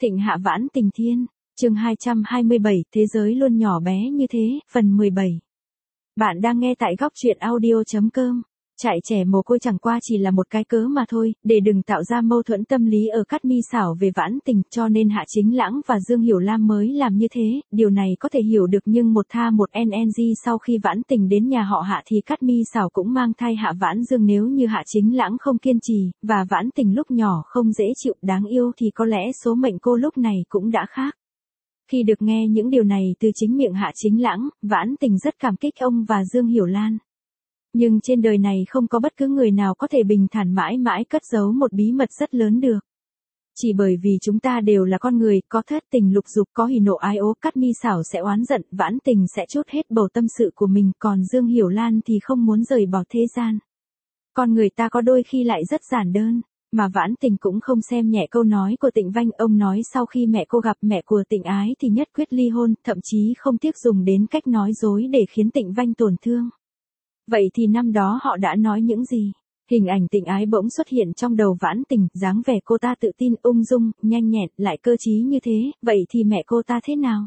Thịnh hạ vãn tình thiên, chương 227, thế giới luôn nhỏ bé như thế, phần 17. Bạn đang nghe tại góc truyện audio.com. Chạy trẻ mồ côi chẳng qua chỉ là một cái cớ mà thôi, để đừng tạo ra mâu thuẫn tâm lý ở Cát Mi xảo về vãn tình, cho nên Hạ Chính Lãng và Dương Hiểu Lam mới làm như thế, điều này có thể hiểu được, nhưng một tha một NNG sau khi vãn tình đến nhà họ Hạ thì Cát Mi xảo cũng mang thai Hạ Vãn Dương, nếu như Hạ Chính Lãng không kiên trì, và vãn tình lúc nhỏ không dễ chịu đáng yêu thì có lẽ số mệnh cô lúc này cũng đã khác. Khi được nghe những điều này từ chính miệng Hạ Chính Lãng, vãn tình rất cảm kích ông và Dương Hiểu Lan. Nhưng trên đời này không có bất cứ người nào có thể bình thản mãi mãi cất giấu một bí mật rất lớn được. Chỉ bởi vì chúng ta đều là con người, có thất tình lục dục, có hỉ nộ ái ố, Cát Mi xảo sẽ oán giận, vãn tình sẽ trút hết bầu tâm sự của mình, còn Dương Hiểu Lan thì không muốn rời bỏ thế gian. Con người ta có đôi khi lại rất giản đơn. Mà vãn tình cũng không xem nhẹ câu nói của Tịnh Vanh, ông nói sau khi mẹ cô gặp mẹ của Tịnh Ái thì nhất quyết ly hôn, thậm chí không tiếc dùng đến cách nói dối để khiến Tịnh Vanh tổn thương. Vậy thì năm đó họ đã nói những gì? Hình ảnh Tịnh Ái bỗng xuất hiện trong đầu vãn tình, dáng vẻ cô ta tự tin, ung dung, nhanh nhẹn, lại cơ trí như thế, vậy thì mẹ cô ta thế nào?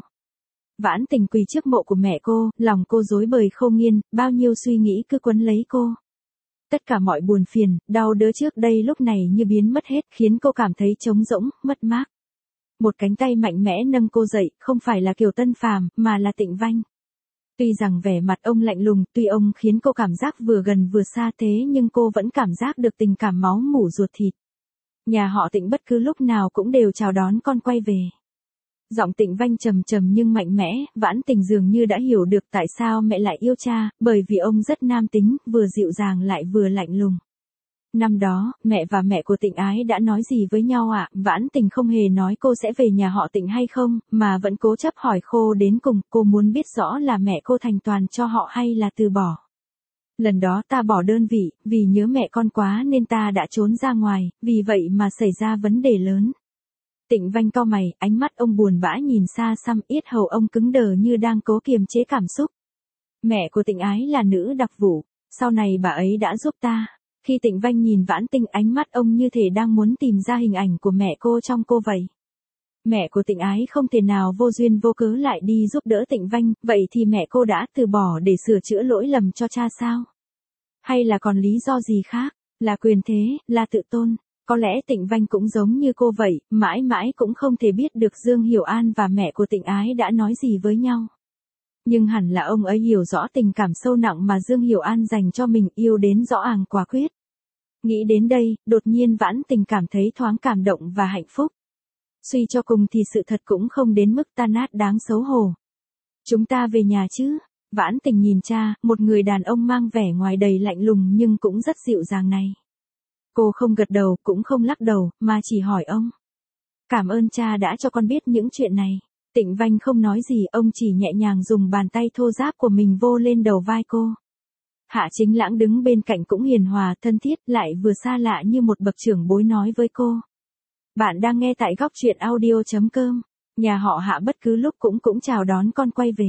Vãn tình quỳ trước mộ của mẹ cô, lòng cô rối bời không yên, bao nhiêu suy nghĩ cứ quấn lấy cô. Tất cả mọi buồn phiền, đau đớn trước đây lúc này như biến mất hết, khiến cô cảm thấy trống rỗng, mất mát. Một cánh tay mạnh mẽ nâng cô dậy, không phải là Kiều Tân Phàm, mà là Tịnh Vanh. Tuy rằng vẻ mặt ông lạnh lùng, tuy ông khiến cô cảm giác vừa gần vừa xa, thế nhưng cô vẫn cảm giác được tình cảm máu mủ ruột thịt. Nhà họ Tịnh bất cứ lúc nào cũng đều chào đón con quay về. Giọng Tịnh Vanh trầm trầm nhưng mạnh mẽ, vãn tình dường như đã hiểu được tại sao mẹ lại yêu cha, bởi vì ông rất nam tính, vừa dịu dàng lại vừa lạnh lùng. Năm đó, mẹ và mẹ của Tịnh Ái đã nói gì với nhau ạ? Vãn tình không hề nói cô sẽ về nhà họ Tịnh hay không, mà vẫn cố chấp hỏi cô đến cùng, cô muốn biết rõ là mẹ cô thành toàn cho họ hay là từ bỏ. Lần đó ta bỏ đơn vị, vì nhớ mẹ con quá nên ta đã trốn ra ngoài, vì vậy mà xảy ra vấn đề lớn. Tịnh Vanh cau mày, ánh mắt ông buồn bã nhìn xa xăm, yết hầu ông cứng đờ như đang cố kiềm chế cảm xúc. Mẹ của Tịnh Ái là nữ đặc vụ, sau này bà ấy đã giúp ta. Khi Tịnh Vanh nhìn vãn tình, ánh mắt ông như thể đang muốn tìm ra hình ảnh của mẹ cô trong cô vậy. Mẹ của Tịnh Ái không thể nào vô duyên vô cớ lại đi giúp đỡ Tịnh Vanh, vậy thì mẹ cô đã từ bỏ để sửa chữa lỗi lầm cho cha sao? Hay là còn lý do gì khác? Là quyền thế, là tự tôn? Có lẽ Tịnh Vanh cũng giống như cô vậy, mãi mãi cũng không thể biết được Dương Hiểu An và mẹ của Tịnh Ái đã nói gì với nhau. Nhưng hẳn là ông ấy hiểu rõ tình cảm sâu nặng mà Dương Hiểu An dành cho mình, yêu đến rõ àng quả quyết. Nghĩ đến đây, đột nhiên vãn tình cảm thấy thoáng cảm động và hạnh phúc. Suy cho cùng thì sự thật cũng không đến mức tan nát đáng xấu hổ. Chúng ta về nhà chứ? Vãn tình nhìn cha, một người đàn ông mang vẻ ngoài đầy lạnh lùng nhưng cũng rất dịu dàng này. Cô không gật đầu, cũng không lắc đầu, mà chỉ hỏi ông. Cảm ơn cha đã cho con biết những chuyện này. Tịnh Vanh không nói gì, ông chỉ nhẹ nhàng dùng bàn tay thô ráp của mình vô lên đầu vai cô. Hạ Chính Lãng đứng bên cạnh cũng hiền hòa, thân thiết, lại vừa xa lạ như một bậc trưởng bối nói với cô. Bạn đang nghe tại góc truyện audio.com. Nhà họ Hạ bất cứ lúc cũng chào đón con quay về.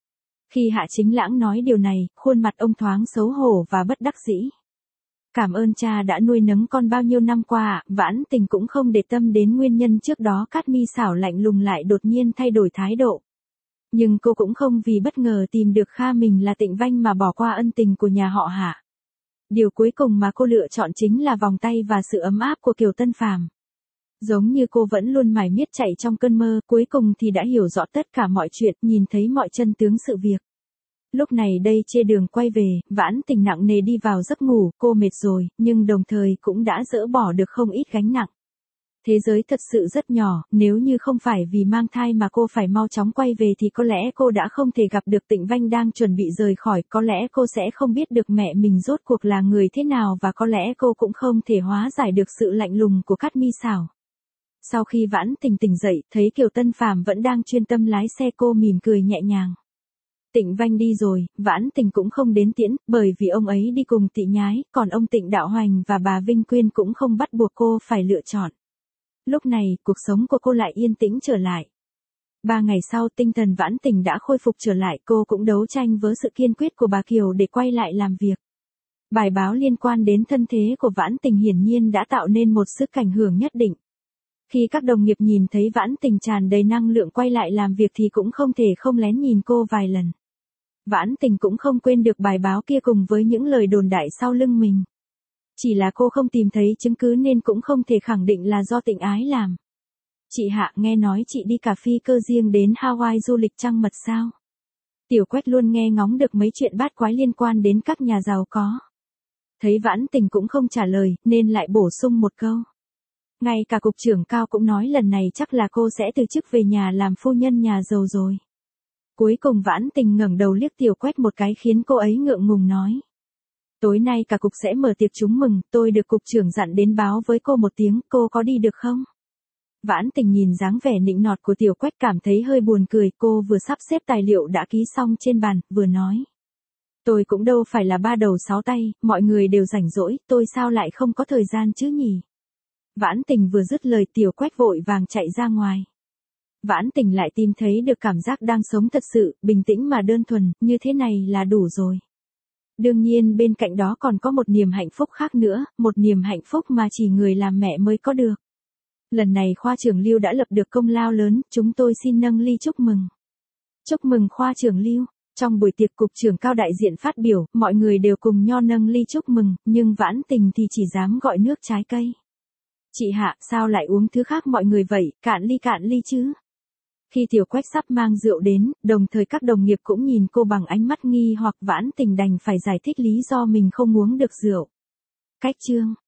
Khi Hạ Chính Lãng nói điều này, khuôn mặt ông thoáng xấu hổ và bất đắc dĩ. Cảm ơn cha đã nuôi nấng con bao nhiêu năm qua, vãn tình cũng không để tâm đến nguyên nhân trước đó Cát Mi xảo lạnh lùng lại đột nhiên thay đổi thái độ. Nhưng cô cũng không vì bất ngờ tìm được Kha mình là Tịnh Vanh mà bỏ qua ân tình của nhà họ Hạ. Điều cuối cùng mà cô lựa chọn chính là vòng tay và sự ấm áp của Kiều Tân Phàm. Giống như cô vẫn luôn mải miết chạy trong cơn mơ, cuối cùng thì đã hiểu rõ tất cả mọi chuyện, nhìn thấy mọi chân tướng sự việc. Lúc này đây trên đường quay về, vãn tình nặng nề đi vào giấc ngủ, cô mệt rồi, nhưng đồng thời cũng đã dỡ bỏ được không ít gánh nặng. Thế giới thật sự rất nhỏ, nếu như không phải vì mang thai mà cô phải mau chóng quay về thì có lẽ cô đã không thể gặp được Tịnh Vanh đang chuẩn bị rời khỏi, có lẽ cô sẽ không biết được mẹ mình rốt cuộc là người thế nào và có lẽ cô cũng không thể hóa giải được sự lạnh lùng của Cát Mi xảo. Sau khi vãn tình tỉnh dậy, thấy Kiều Tân Phàm vẫn đang chuyên tâm lái xe, cô mỉm cười nhẹ nhàng. Tịnh Vanh đi rồi, vãn tình cũng không đến tiễn, bởi vì ông ấy đi cùng Tị Nhái, còn ông Tịnh Đạo Hoành và bà Vinh Quyên cũng không bắt buộc cô phải lựa chọn. Lúc này, cuộc sống của cô lại yên tĩnh trở lại. 3 ngày sau, tinh thần vãn tình đã khôi phục trở lại, cô cũng đấu tranh với sự kiên quyết của bà Kiều để quay lại làm việc. Bài báo liên quan đến thân thế của vãn tình hiển nhiên đã tạo nên một sức ảnh hưởng nhất định. Khi các đồng nghiệp nhìn thấy Vãn Tình tràn đầy năng lượng quay lại làm việc thì cũng không thể không lén nhìn cô vài lần. Vãn Tình cũng không quên được bài báo kia cùng với những lời đồn đại sau lưng mình. Chỉ là cô không tìm thấy chứng cứ nên cũng không thể khẳng định là do Tịnh Ái làm. Chị Hạ, nghe nói chị đi cả phi cơ riêng đến Hawaii du lịch trăng mật sao? Tiểu Quách luôn nghe ngóng được mấy chuyện bát quái liên quan đến các nhà giàu có. Thấy Vãn Tình cũng không trả lời, nên lại bổ sung một câu. Ngay cả cục trưởng Cao cũng nói lần này chắc là cô sẽ từ chức về nhà làm phu nhân nhà giàu rồi. Cuối cùng Vãn Tình ngẩng đầu liếc Tiểu Quách một cái khiến cô ấy ngượng ngùng nói. Tối nay cả cục sẽ mở tiệc chúc mừng, tôi được cục trưởng dặn đến báo với cô một tiếng, cô có đi được không? Vãn Tình nhìn dáng vẻ nịnh nọt của Tiểu Quách cảm thấy hơi buồn cười, cô vừa sắp xếp tài liệu đã ký xong trên bàn, vừa nói. Tôi cũng đâu phải là ba đầu sáu tay, mọi người đều rảnh rỗi, tôi sao lại không có thời gian chứ nhỉ? Vãn Tình vừa dứt lời Tiểu Quách vội vàng chạy ra ngoài. Vãn Tình lại tìm thấy được cảm giác đang sống thật sự, bình tĩnh mà đơn thuần, như thế này là đủ rồi. Đương nhiên bên cạnh đó còn có một niềm hạnh phúc khác nữa, một niềm hạnh phúc mà chỉ người làm mẹ mới có được. Lần này khoa trưởng Lưu đã lập được công lao lớn, chúng tôi xin nâng ly chúc mừng. Chúc mừng khoa trưởng Lưu. Trong buổi tiệc cục trưởng Cao đại diện phát biểu, mọi người đều cùng nho nâng ly chúc mừng, nhưng Vãn Tình thì chỉ dám gọi nước trái cây. Chị Hạ, sao lại uống thứ khác mọi người vậy, cạn ly chứ? Khi Tiểu Quách sắp mang rượu đến, đồng thời các đồng nghiệp cũng nhìn cô bằng ánh mắt nghi hoặc Vãn Tình đành phải giải thích lý do mình không uống được rượu. Cách chương